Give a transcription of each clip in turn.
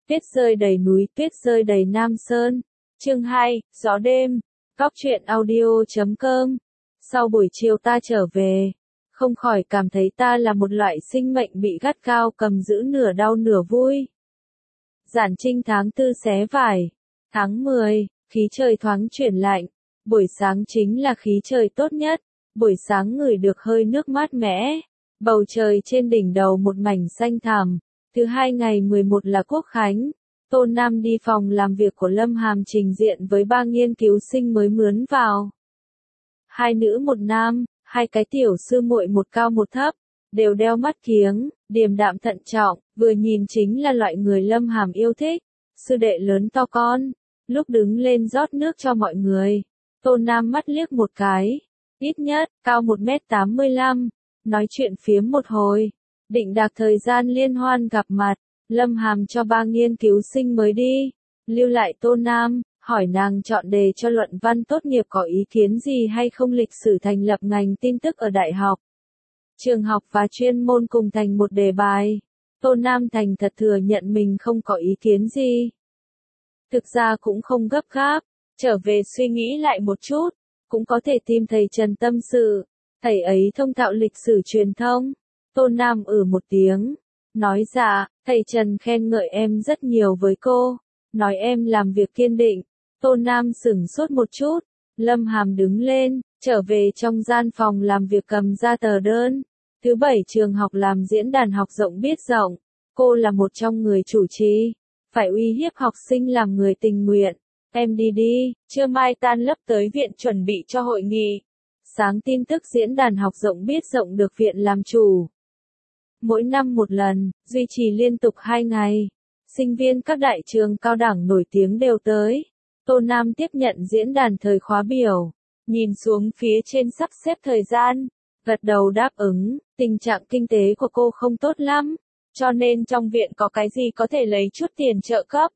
Tuyết rơi đầy núi, tuyết rơi đầy Nam Sơn. Chương 2, gió đêm. Góc truyện audio.com. Sau buổi chiều ta trở về, không khỏi cảm thấy ta là một loại sinh mệnh bị gắt gao cầm giữ nửa đau nửa vui. Giản Trinh tháng 4 xé vải. Tháng 10, khí trời thoáng chuyển lạnh. Buổi sáng chính là khí trời tốt nhất. Buổi sáng ngửi được hơi nước mát mẻ. Bầu trời trên đỉnh đầu một mảnh xanh thẳm. Thứ hai ngày 11 là Quốc Khánh. Tô Nam đi phòng làm việc của Lâm Hàm trình diện với 3 nghiên cứu sinh mới mướn vào. 2 nữ 1 nam, 2 cái tiểu sư muội một cao một thấp, đều đeo mắt kiếng, điềm đạm thận trọng, vừa nhìn chính là loại người Lâm Hàm yêu thích. Sư đệ lớn to con, lúc đứng lên rót nước cho mọi người, Tô Nam mắt liếc một cái, ít nhất, cao 1m85, nói chuyện phiếm một hồi, định đạt thời gian liên hoan gặp mặt. Lâm Hàm cho 3 nghiên cứu sinh mới đi, lưu lại Tô Nam, hỏi nàng chọn đề cho luận văn tốt nghiệp có ý kiến gì hay không, lịch sử thành lập ngành tin tức ở đại học, trường học và chuyên môn cùng thành một đề bài. Tô Nam thành thật thừa nhận mình không có ý kiến gì. Thực ra cũng không gấp gáp, trở về suy nghĩ lại một chút, cũng có thể tìm thầy Trần tâm sự, thầy ấy thông thạo lịch sử truyền thông. Tô Nam một tiếng, nói dạ, thầy Trần khen ngợi em rất nhiều với cô, nói em làm việc kiên định. Tô Nam sửng sốt một chút, Lâm Hàm đứng lên, trở về trong gian phòng làm việc cầm ra tờ đơn. Thứ 7 trường học làm diễn đàn học rộng biết rộng, cô là một trong người chủ trì, phải uy hiếp học sinh làm người tình nguyện. Em đi đi, trưa mai tan lớp tới viện chuẩn bị cho hội nghị. Sáng tin tức diễn đàn học rộng biết rộng được viện làm chủ. Mỗi năm một lần, duy trì liên tục 2 ngày. Sinh viên các đại trường cao đẳng nổi tiếng đều tới. Tô Nam tiếp nhận diễn đàn thời khóa biểu, nhìn xuống phía trên sắp xếp thời gian, gật đầu đáp ứng. Tình trạng kinh tế của cô không tốt lắm, cho nên trong viện có cái gì có thể lấy chút tiền trợ cấp,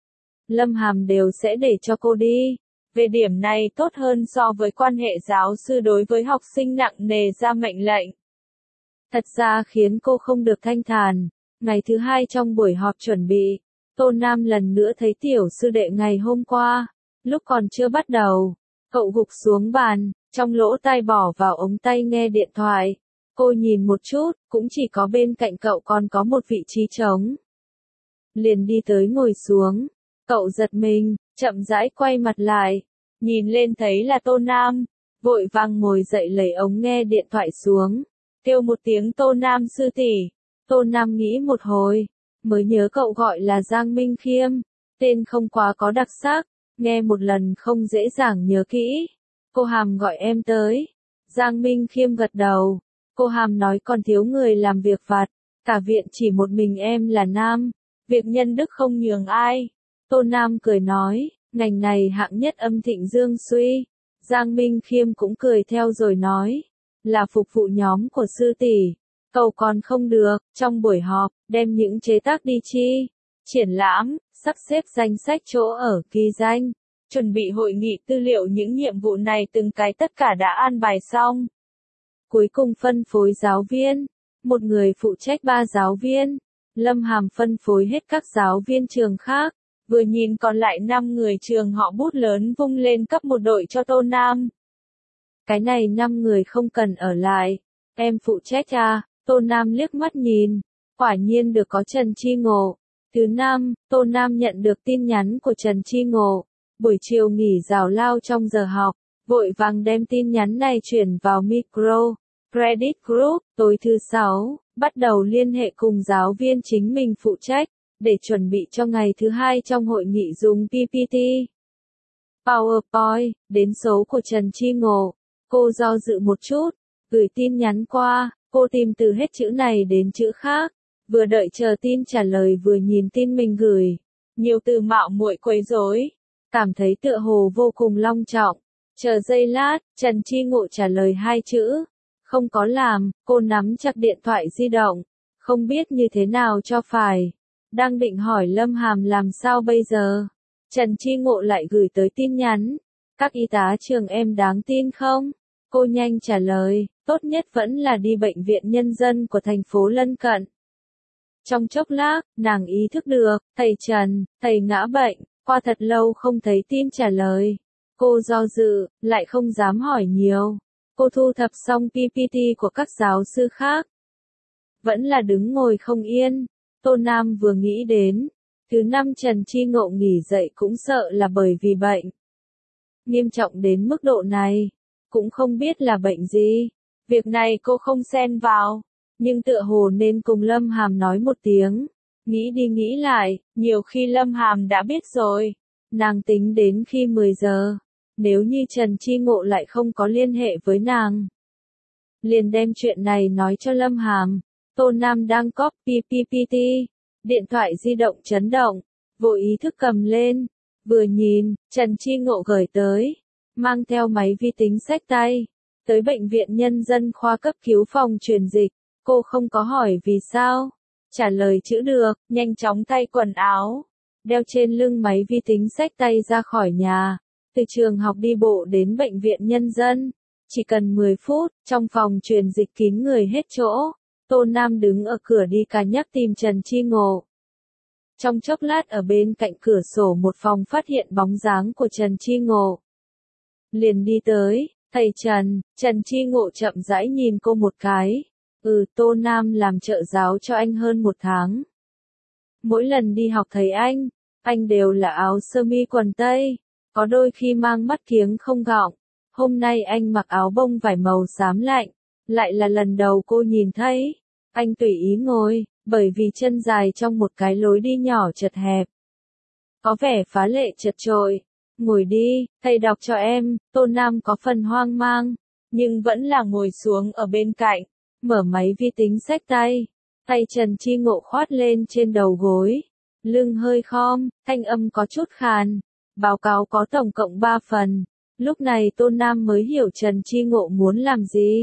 Lâm Hàm đều sẽ để cho cô đi. Về điểm này tốt hơn so với quan hệ giáo sư đối với học sinh nặng nề ra mệnh lệnh. Thật ra khiến cô không được thanh thản. Ngày thứ 2 trong buổi họp chuẩn bị, Tô Nam lần nữa thấy tiểu sư đệ ngày hôm qua. Lúc còn chưa bắt đầu, cậu gục xuống bàn, trong lỗ tai bỏ vào ống tay nghe điện thoại. Cô nhìn một chút, cũng chỉ có bên cạnh cậu còn có một vị trí trống. Liền đi tới ngồi xuống, cậu giật mình, chậm rãi quay mặt lại, nhìn lên thấy là Tô Nam, vội vàng ngồi dậy lấy ống nghe điện thoại xuống, kêu một tiếng Tô Nam sư tỷ. Tô Nam nghĩ một hồi, mới nhớ cậu gọi là Giang Minh Khiêm, tên không quá có đặc sắc, nghe một lần không dễ dàng nhớ kỹ. Cô Hàm gọi em tới. Giang Minh Khiêm gật đầu. Cô Hàm nói còn thiếu người làm việc vặt, cả viện chỉ một mình em là nam, việc nhân đức không nhường ai. Tô Nam cười nói, ngành này hạng nhất âm thịnh dương suy. Giang Minh Khiêm cũng cười theo rồi nói, là phục vụ nhóm của sư tỷ. Cậu còn không được, trong buổi họp, đem những chế tác đi triển lãm, sắp xếp danh sách chỗ ở ghi danh, chuẩn bị hội nghị tư liệu, những nhiệm vụ này từng cái tất cả đã an bài xong. Cuối cùng phân phối giáo viên, một người phụ trách 3 giáo viên, Lâm Hàm phân phối hết các giáo viên trường khác, vừa nhìn còn lại 5 người trường họ bút lớn vung lên cấp một đội cho Tô Nam. Cái này 5 người không cần ở lại, em phụ trách à? Tô Nam liếc mắt nhìn, quả nhiên được có Trần Chi Ngộ. Thứ 5, Tô Nam nhận được tin nhắn của Trần Chi Ngộ, buổi chiều nghỉ giải lao trong giờ học, vội vàng đem tin nhắn này chuyển vào Micro Credit Group. Tối thứ 6, bắt đầu liên hệ cùng giáo viên chính mình phụ trách, để chuẩn bị cho ngày thứ 2 trong hội nghị dùng PPT, PowerPoint, đến số của Trần Chi Ngộ. Cô do dự một chút, gửi tin nhắn qua, cô tìm từ hết chữ này đến chữ khác, vừa đợi chờ tin trả lời vừa nhìn tin mình gửi. Nhiều từ mạo muội quấy rối, cảm thấy tựa hồ vô cùng long trọng. Chờ giây lát, Trần Chi Ngộ trả lời 2 chữ. Không có làm. Cô nắm chặt điện thoại di động, không biết như thế nào cho phải. Đang định hỏi Lâm Hàm làm sao bây giờ, Trần Chi Ngộ lại gửi tới tin nhắn. Các y tá trường em đáng tin không? Cô nhanh trả lời, tốt nhất vẫn là đi bệnh viện nhân dân của thành phố lân cận. Trong chốc lát, nàng ý thức được, thầy Trần, thầy ngã bệnh, qua thật lâu không thấy tin trả lời. Cô do dự, lại không dám hỏi nhiều. Cô thu thập xong PPT của các giáo sư khác. Vẫn là đứng ngồi không yên. Tô Nam vừa nghĩ đến, thứ năm Trần Chi Ngộ nghỉ dậy cũng sợ là bởi vì bệnh. Nghiêm trọng đến mức độ này, cũng không biết là bệnh gì. Việc này cô không xen vào, nhưng tựa hồ nên cùng Lâm Hàm nói một tiếng. Nghĩ đi nghĩ lại, nhiều khi Lâm Hàm đã biết rồi. Nàng tính đến khi 10 giờ, nếu như Trần Chi Ngộ lại không có liên hệ với nàng, liền đem chuyện này nói cho Lâm Hàm. Tô Nam đang copy PPT, điện thoại di động chấn động, vô ý thức cầm lên, vừa nhìn, Trần Chi Ngộ gửi tới, mang theo máy vi tính xách tay, tới bệnh viện nhân dân khoa cấp cứu phòng truyền dịch. Cô không có hỏi vì sao, trả lời chữ được, nhanh chóng thay quần áo, đeo trên lưng máy vi tính xách tay ra khỏi nhà, từ trường học đi bộ đến bệnh viện nhân dân. Chỉ cần 10 phút, trong phòng truyền dịch kín người hết chỗ. Tô Nam đứng ở cửa đi cà nhắc tìm Trần Chi Ngộ. Trong chốc lát ở bên cạnh cửa sổ một phòng phát hiện bóng dáng của Trần Chi Ngộ. Liền đi tới, thầy Trần. Trần Chi Ngộ chậm rãi nhìn cô một cái. Tô Nam làm trợ giáo cho anh hơn 1 tháng. Mỗi lần đi học thấy anh đều là áo sơ mi quần tây, có đôi khi mang mắt kiếng không gọng. Hôm nay anh mặc áo bông vải màu xám lạnh, lại là lần đầu cô nhìn thấy. Anh tùy ý ngồi, bởi vì chân dài trong một cái lối đi nhỏ chật hẹp. Có vẻ phá lệ chật chội. Ngồi đi, thầy đọc cho em. Tô Nam có phần hoang mang, nhưng vẫn là ngồi xuống ở bên cạnh, mở máy vi tính xách tay. Tay Trần Chi Ngộ khoát lên trên đầu gối, lưng hơi khom, thanh âm có chút khàn. Báo cáo có tổng cộng 3 phần. Lúc này Tô Nam mới hiểu Trần Chi Ngộ muốn làm gì.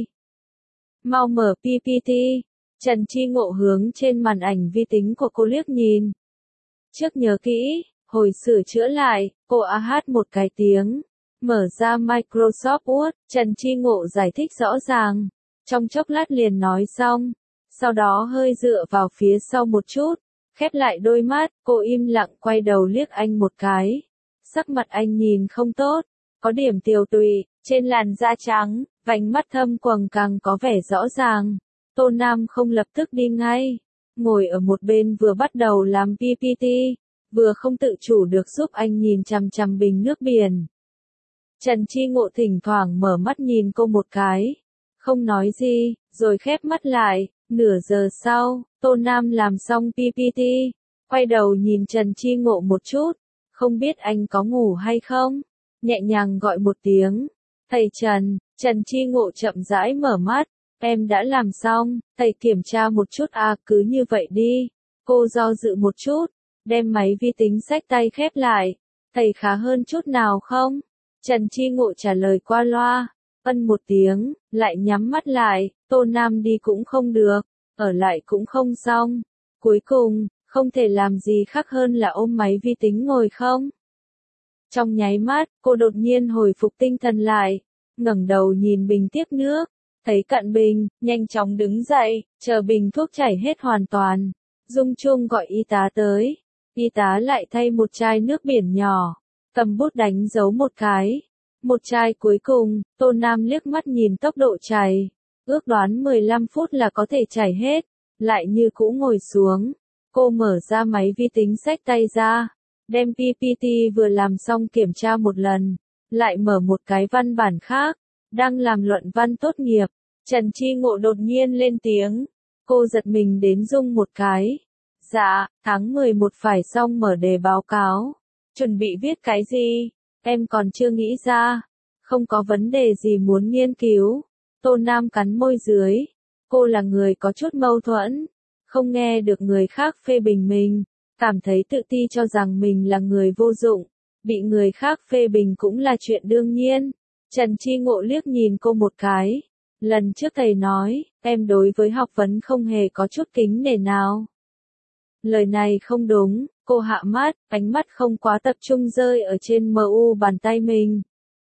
Mau mở PPT. Trần Chi Ngộ hướng trên màn ảnh vi tính của cô liếc nhìn. Trước nhớ kỹ, hồi sửa chữa lại, cô hát một cái tiếng. Mở ra Microsoft Word, Trần Chi Ngộ giải thích rõ ràng. Trong chốc lát liền nói xong. Sau đó hơi dựa vào phía sau một chút, khép lại đôi mắt, cô im lặng quay đầu liếc anh một cái. Sắc mặt anh nhìn không tốt, có điểm tiều tụy, trên làn da trắng, vành mắt thâm quầng càng có vẻ rõ ràng. Tô Nam không lập tức đi ngay, ngồi ở một bên vừa bắt đầu làm PPT, vừa không tự chủ được giúp anh nhìn chằm chằm bình nước biển. Trần Chi Ngộ thỉnh thoảng mở mắt nhìn cô một cái, không nói gì, rồi khép mắt lại. Nửa giờ sau, Tô Nam làm xong PPT, quay đầu nhìn Trần Chi Ngộ một chút, không biết anh có ngủ hay không, nhẹ nhàng gọi một tiếng. Thầy Trần. Trần Chi Ngộ chậm rãi mở mắt. Em đã làm xong, thầy kiểm tra một chút cứ như vậy đi. Cô do dự một chút, đem máy vi tính xách tay khép lại. Thầy khá hơn chút nào không? Trần Chi Ngộ trả lời qua loa. Một tiếng, lại nhắm mắt lại. Tô Nam đi cũng không được, ở lại cũng không xong. Cuối cùng, không thể làm gì khác hơn là ôm máy vi tính ngồi không. Trong nháy mắt, cô đột nhiên hồi phục tinh thần lại, ngẩng đầu nhìn bình tiếp nước, thấy cạn bình, nhanh chóng đứng dậy, chờ bình thuốc chảy hết hoàn toàn. Dung Chung gọi y tá tới, y tá lại thay một chai nước biển nhỏ, cầm bút đánh dấu một cái. Một chai cuối cùng, Tô Nam liếc mắt nhìn tốc độ chảy, ước đoán 15 phút là có thể chảy hết, lại như cũ ngồi xuống. Cô mở ra máy vi tính xách tay ra, đem PPT vừa làm xong kiểm tra một lần, lại mở một cái văn bản khác, đang làm luận văn tốt nghiệp. Trần Chi Ngộ đột nhiên lên tiếng, cô giật mình đến rung một cái. Dạ, tháng 11 phải xong mở đề báo cáo, chuẩn bị viết cái gì? Em còn chưa nghĩ ra, không có vấn đề gì muốn nghiên cứu. Tô Nam cắn môi dưới, cô là người có chút mâu thuẫn, không nghe được người khác phê bình mình, cảm thấy tự ti cho rằng mình là người vô dụng, bị người khác phê bình cũng là chuyện đương nhiên. Trần Chi Ngộ liếc nhìn cô một cái, lần trước thầy nói, em đối với học vấn không hề có chút kính nể nào. Lời này không đúng, cô hạ mắt, ánh mắt không quá tập trung rơi ở trên MU bàn tay mình.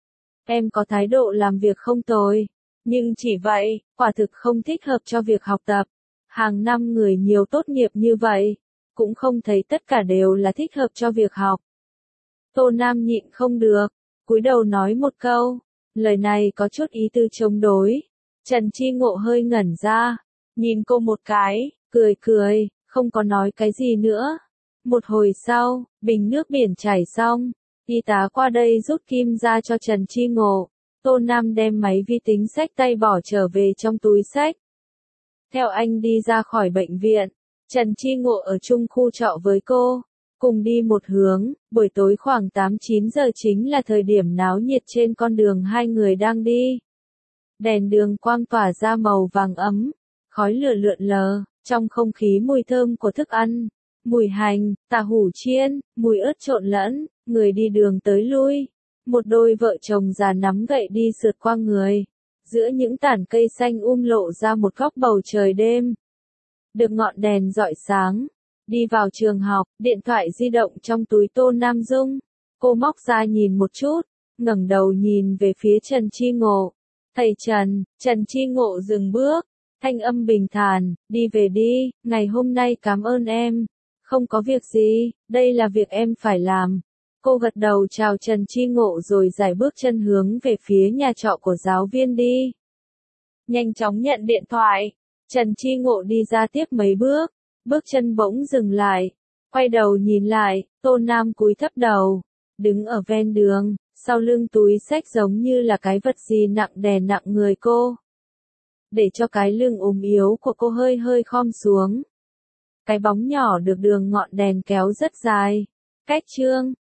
Em có thái độ làm việc không tồi, nhưng chỉ vậy, quả thực không thích hợp cho việc học tập. Hàng năm người nhiều tốt nghiệp như vậy, cũng không thấy tất cả đều là thích hợp cho việc học. Tô Nam nhịn không được, cúi đầu nói một câu, lời này có chút ý tư chống đối. Trần Chi Ngộ hơi ngẩn ra, nhìn cô một cái, cười cười, không có nói cái gì nữa. Một hồi sau, bình nước biển chảy xong, y tá qua đây rút kim ra cho Trần Chi Ngộ. Tô Nam đem máy vi tính xách tay bỏ trở về trong túi xách. Theo anh đi ra khỏi bệnh viện, Trần Chi Ngộ ở chung khu trọ với cô, cùng đi một hướng. Buổi tối khoảng 8-9 giờ chính là thời điểm náo nhiệt trên con đường hai người đang đi. Đèn đường quang tỏa ra màu vàng ấm, khói lửa lượn lờ, trong không khí mùi thơm của thức ăn, mùi hành, tàu hủ chiên, mùi ớt trộn lẫn, người đi đường tới lui. Một đôi vợ chồng già nắm gậy đi sượt qua người. Giữa những tản cây xanh lộ ra một góc bầu trời đêm. Được ngọn đèn rọi sáng. Đi vào trường học, điện thoại di động trong túi Tô Nam rung. Cô móc ra nhìn một chút, ngẩng đầu nhìn về phía Trần Chi Ngộ. Thầy Trần, Trần Chi Ngộ dừng bước, thanh âm bình thản, đi về đi, ngày hôm nay cảm ơn em. Không có việc gì, đây là việc em phải làm. Cô gật đầu chào Trần Chi Ngộ rồi giải bước chân hướng về phía nhà trọ của giáo viên đi. Nhanh chóng nhận điện thoại, Trần Chi Ngộ đi ra tiếp mấy bước, bước chân bỗng dừng lại, quay đầu nhìn lại, Tô Nam cúi thấp đầu, đứng ở ven đường, sau lưng túi xách giống như là cái vật gì nặng đè nặng người cô. Để cho cái lưng ốm yếu của cô hơi hơi khom xuống. Cái bóng nhỏ được đường ngọn đèn kéo rất dài, cách chương.